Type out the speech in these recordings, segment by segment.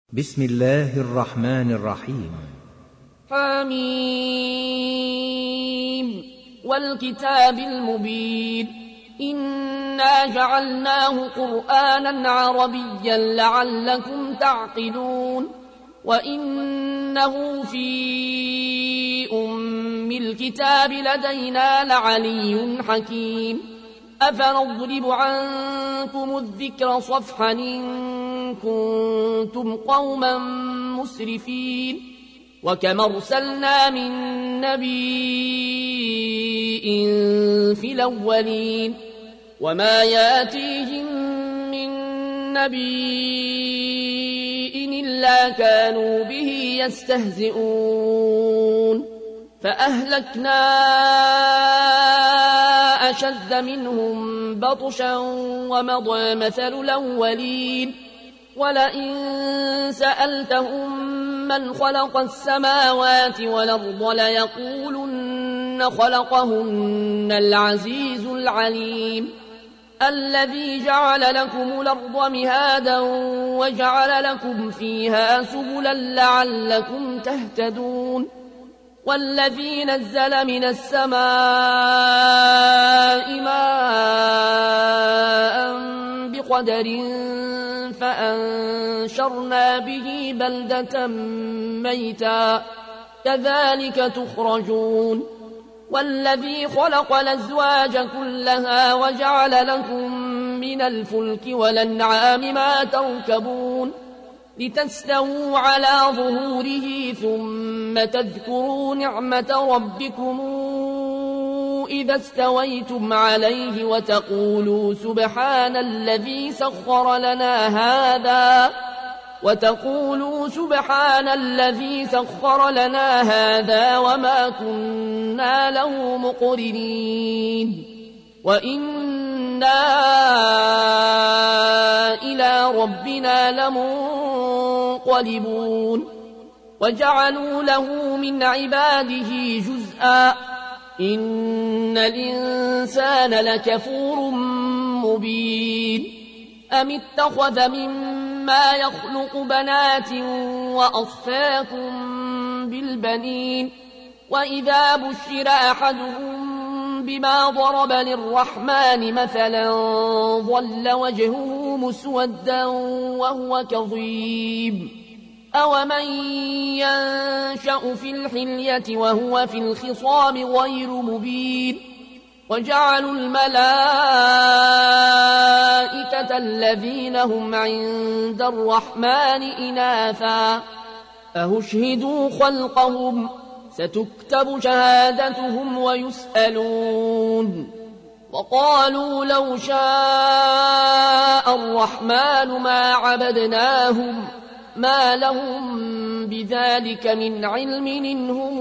بسم الله الرحمن الرحيم. حميم والكتاب المبين إنا جعلناه قرآنا عربيا لعلكم تعقلون وإنه في أم الكتاب لدينا لعلي حكيم أفنضرب عنكم الذكر صفحا إن كنتم قوما مسرفين وكم أرسلنا من نبي في الأولين وما ياتيهم من نبي إلا كانوا به يستهزئون فأهلكنا أشد منهم بطشا ومضى مثل الأولين ولئن سألتهم من خلق السماوات والأرض ليقولن خلقهن العزيز العليم الذي جعل لكم الأرض مهادا وجعل لكم فيها سبلا لعلكم تهتدون والذي نزل من السماء ماء بقدر فأنشرنا به بلدة ميتا كذلك تخرجون والذي خلق الأزواج كلها وجعل لكم من الفلك والأنعام ما تركبون لتستووا على ظهوره ثم تذكروا نعمة ربكم إذا استويتم عليه وتقولوا سبحان الذي سخر لنا هذا وما كنا له مقرنين وإنا إلى ربنا لمنقلبون وجعلوا له من عباده جزءا إن الإنسان لكفور مبين أم اتخذ مما يخلق بنات وأصفاكم بالبنين وإذا بشر أحدهم بما ضرب للرحمن مثلا ظل وجهه مسودا وهو كظيم أومن ينشأ في الحلية وهو في الخصام غير مبين وجعلوا الملائكة الذين هم عند الرحمن إناثا أهشهدوا خلقهم ستكتب شهادتهم ويسألون وقالوا لو شاء الرحمن ما عبدناهم ما لهم بذلك من علم إنهم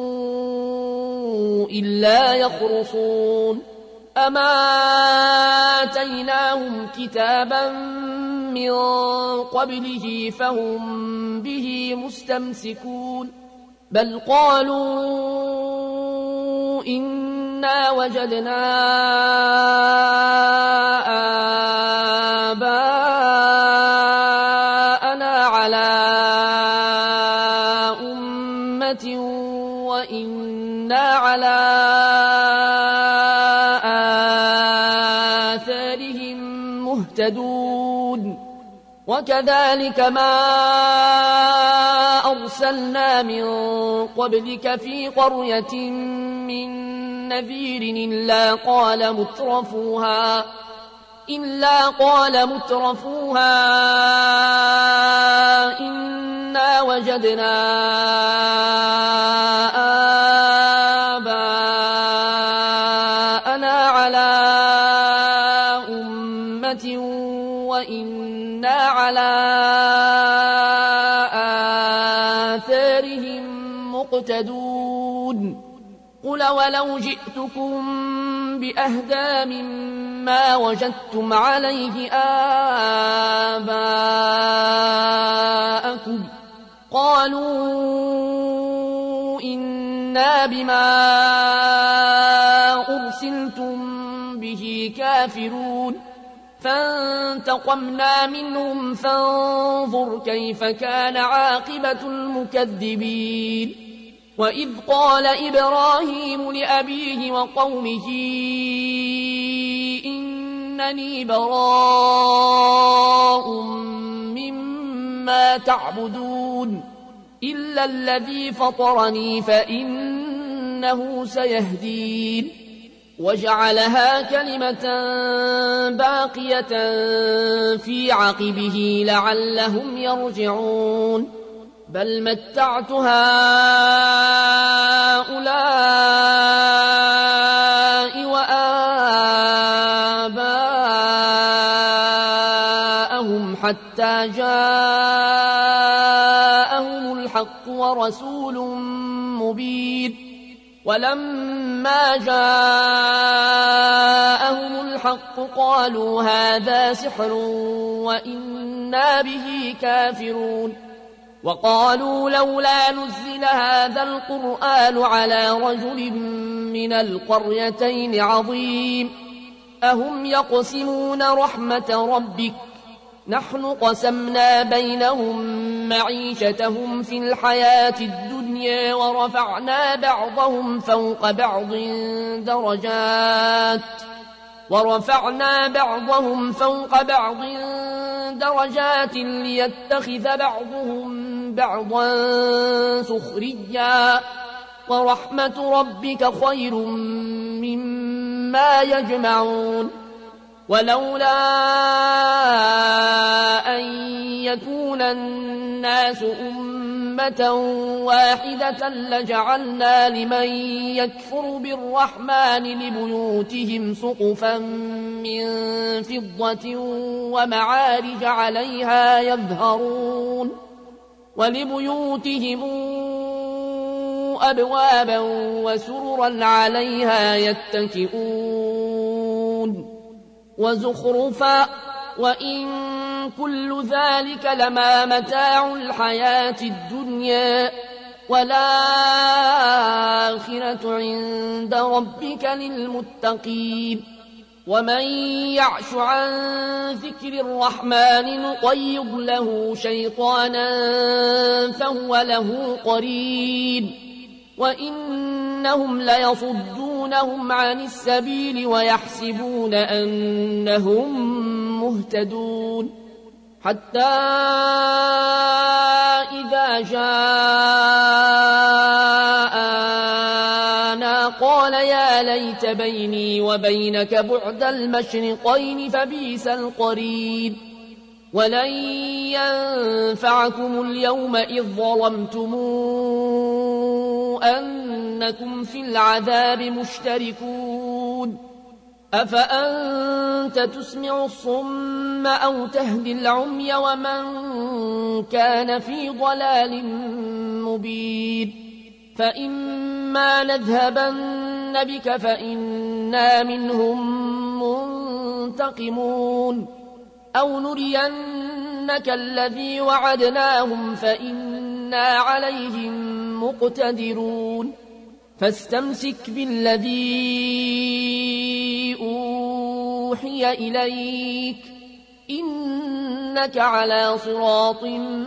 إلا يخرصون أما آتيناهم كتابا من قبله فهم به مستمسكون بل قالوا إنا وجدنا آباءنا على أمة وإنا على آثارهم مهتدون وكذلك ما أرسلنا من قبلك في قرية من نذير إلا قال مترفوها إنا وجدنا آباءنا على أمة وإنا على آثارهم مقتدون قل ولو جئتكم بأهدى مما وجدتم عليه آباءكم قالوا إنا بما أرسلتم به كافرون فانتقمنا منهم فانظر كيف كان عاقبة المكذبين وإذ قال إبراهيم لأبيه وقومه إنني براء مما تعبدون إلا الذي فطرني فإنه سيهدين وجعلها كلمة باقية في عقبه لعلهم يرجعون بل متعت هؤلاء وآباءهم حتى جاءهم الحق ورسول مبين ولما جاءهم الحق قالوا هذا سحر وإنا به كافرون وقالوا لولا نزل هذا القرآن على رجل من القريتين عظيم أهم يقسمون رحمة ربك نحن قسمنا بينهم معيشتهم في الحياة الدنيا ورفعنا بعضهم فوق بعض درجات ليتخذ بعضهم بعضا سخريا ورحمة ربك خير مما يجمعون ولولا أن يكون الناس أمة واحدة لجعلنا لمن يكفر بالرحمن لبيوتهم سقفا من فضة ومعارج عليها يظهرون ولبيوتهم أبوابا وسررا عليها يتكئون وزخرفا وإن كل ذلك لما متاع الحياة الدنيا والآخرة عند ربك للمتقين ومن يعش عن ذكر الرحمن نقيض له شيطانا فهو له قرين وإنهم ليصدونهم عن السبيل ويحسبون أنهم مهتدون حتى إذا جاءنا قال يا ليت بيني وبينك بعد المشرقين فبئس القرين ولن ينفعكم اليوم إذ ظلمتم أنكم في العذاب مشتركون أفأنت تسمع الصم أو تهدي العمي ومن كان في ضلال مبين فإما نذهبن بك فإنا منهم منتقمون أو نرينك الذي وعدناهم فإنا عليهم مقتدرون فاستمسك بالذي أوحي إليك إنك على صراط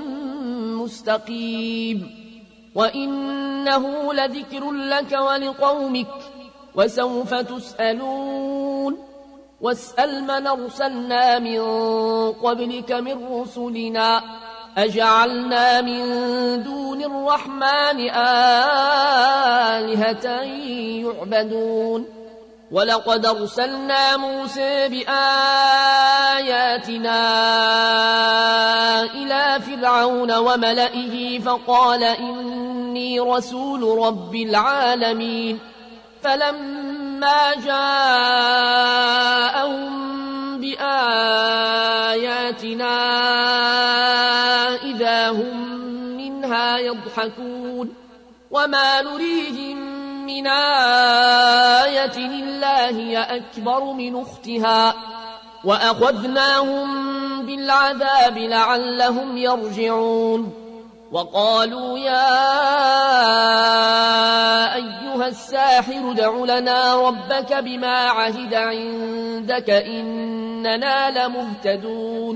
مستقيم وإنه لذكر لك ولقومك وسوف تسألون واسأل من أرسلنا من قبلك من رسلنا أجعلنا من دون الرحمن آلهة يعبدون ولقد أرسلنا موسى بآياتنا إلى فرعون وملئه فقال إني رسول رب العالمين فلما جاءهم بآياتنا إذا هم منها يضحكون وما نريهم من آية إلا هي أكبر من أختها وأخذناهم بالعذاب لعلهم يرجعون وقالوا يا أيها الساحر ادع لنا ربك بما عهد عندك إننا لمهتدون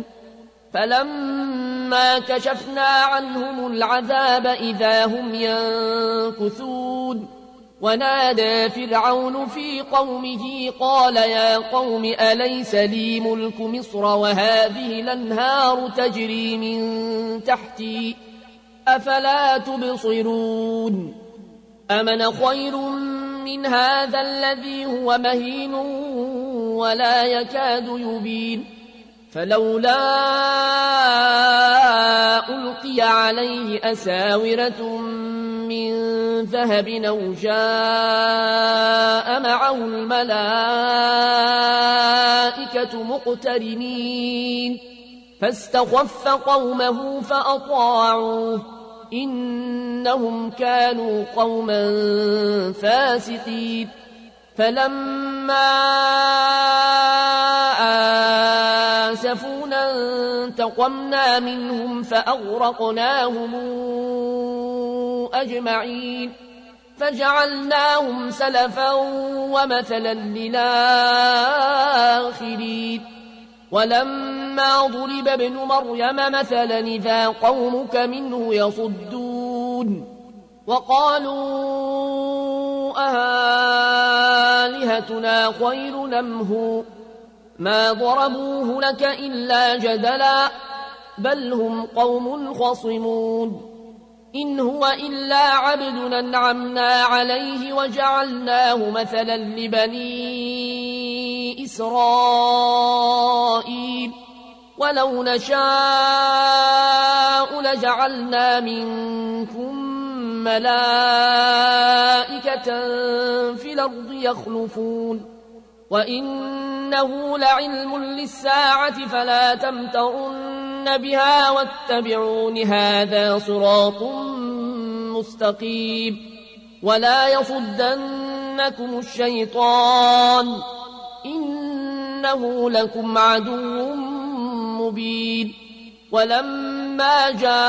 فلما كشفنا عنهم العذاب إذا هم ينكثون ونادى فرعون في قومه قال يا قوم أليس لي ملك مصر وهذه الأنهار تجري من تحتي أفلا تبصرون أمن خير من هذا الذي هو مهين ولا يكاد يبين فلولا ألقي عليه أساورة من ذهب أو جاء معه الملائكة مقترنين فاستخف قومه فأطاعوه إنهم كانوا قوما فاسقين فلما آسفونا انتقمنا منهم فأغرقناهم أجمعين فجعلناهم سلفا ومثلا للآخرين ولما ضرب ابن مريم مثلا إذا قومك منه يصدون وقالوا أآلهتنا خير أم هو ما ضربوه لك إلا جدلا بل هم قوم خصمون إن هو إلا عبد أنعمنا عليه وجعلناه مثلا لبني إسرائيل ولو نشاء لجعلنا منكم ملائكة في الأرض يخلفون وإنه لعلم للساعة فلا تمترن بها واتبعون هذا صراط مستقيم ولا يصدنكم الشيطان إنه لكم عدو مبين ولما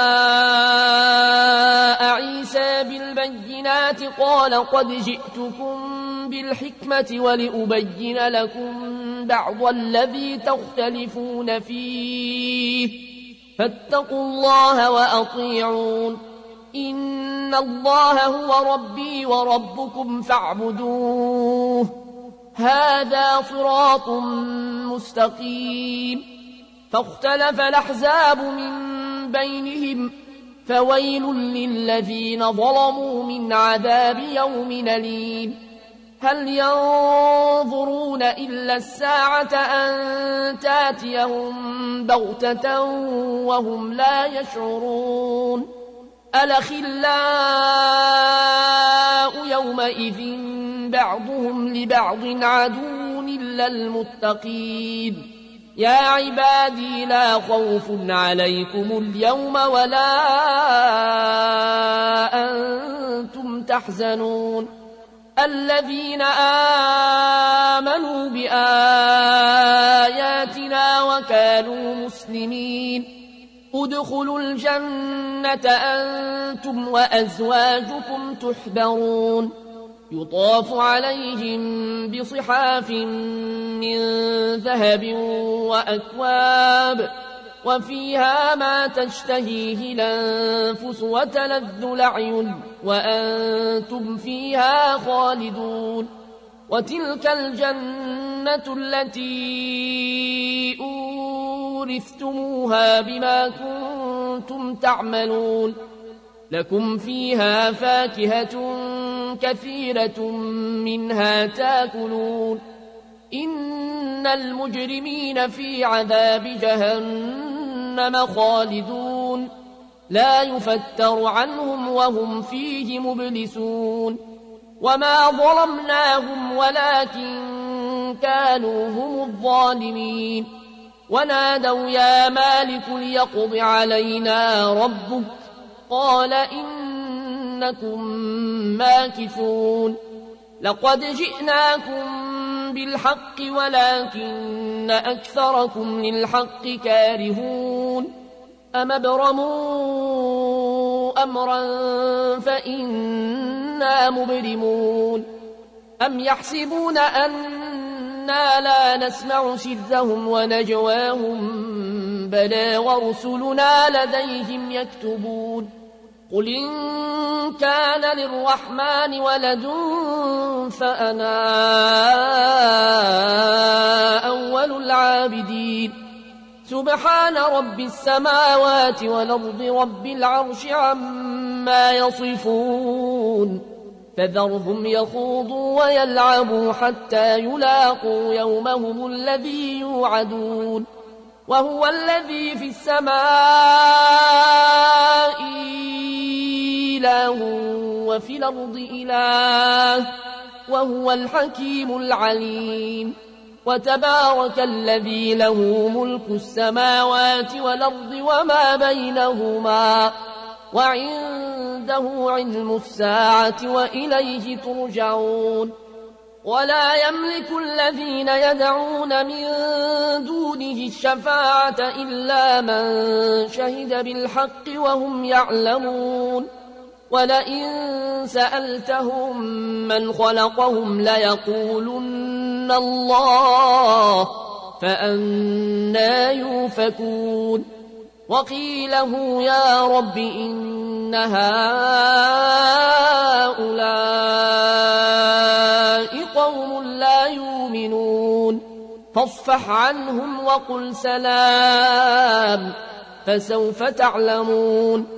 جاء عيسى بالبينات قال قد جئتكم بالحكمة ولأبين لكم بعض الذي تختلفون فيه فاتقوا الله وأطيعون إن الله هو ربي وربكم فاعبدوه هذا صراط مستقيم فاختلف الأحزاب من بينهم فويل للذين ظلموا من عذاب يوم أليم هل ينظرون إلا الساعة أن تاتيهم بغتة وهم لا يشعرون الأخلاء يومئذ بعضهم لبعض عدو إلا المتقين يا عبادي لا خوف عليكم اليوم ولا أنتم تحزنون الذين آمنوا بآياتنا وكانوا مسلمين ادخلوا الجنة أنتم وأزواجكم تحبرون يطاف عليهم بصحاف من ذهب وأكواب وفيها ما تشتهيه الأنفس وتلذ الأعين وأنتم فيها خالدون وتلك الجنة التي أورثتموها بما كنتم تعملون لكم فيها فاكهة كثيرة منها تاكلون إن المجرمين في عذاب جهنم خالدون لا يفتر عنهم وهم فيه مبلسون وما ظلمناهم ولكن كانوا هم الظالمين ونادوا يا مالك ليقض علينا ربك قال إنكم ماكثون لقد جئناكم بالحق ولكن أكثركم للحق كارهون أم ابرموا أمرا فإنا مبرمون أم يحسبون أنا لا نسمع سرهم ونجواهم بلى ورسلنا لديهم يكتبون قل إن كان للرحمن ولد فأنا أول العابدين سبحان رب السماوات والأرض رب العرش عما يصفون فذرهم يخوضوا ويلعبوا حتى يلاقوا يومهم الذي يوعدون وهو الذي في السماء إله وفي الأرض إله وهو الحكيم العليم وتبارك الذي له ملك السماوات والأرض وما بينهما وعنده علم الساعة وإليه ترجعون ولا يملك الذين يدعون من دونه الشفاعة إلا من شهد بالحق وهم يعلمون ولئن سألتهم من خلقهم ليقولن الله فأنى يؤفكون وقيله يا رب إن هؤلاء قوم لا يؤمنون فاصفح عنهم وقل سلام فسوف تعلمون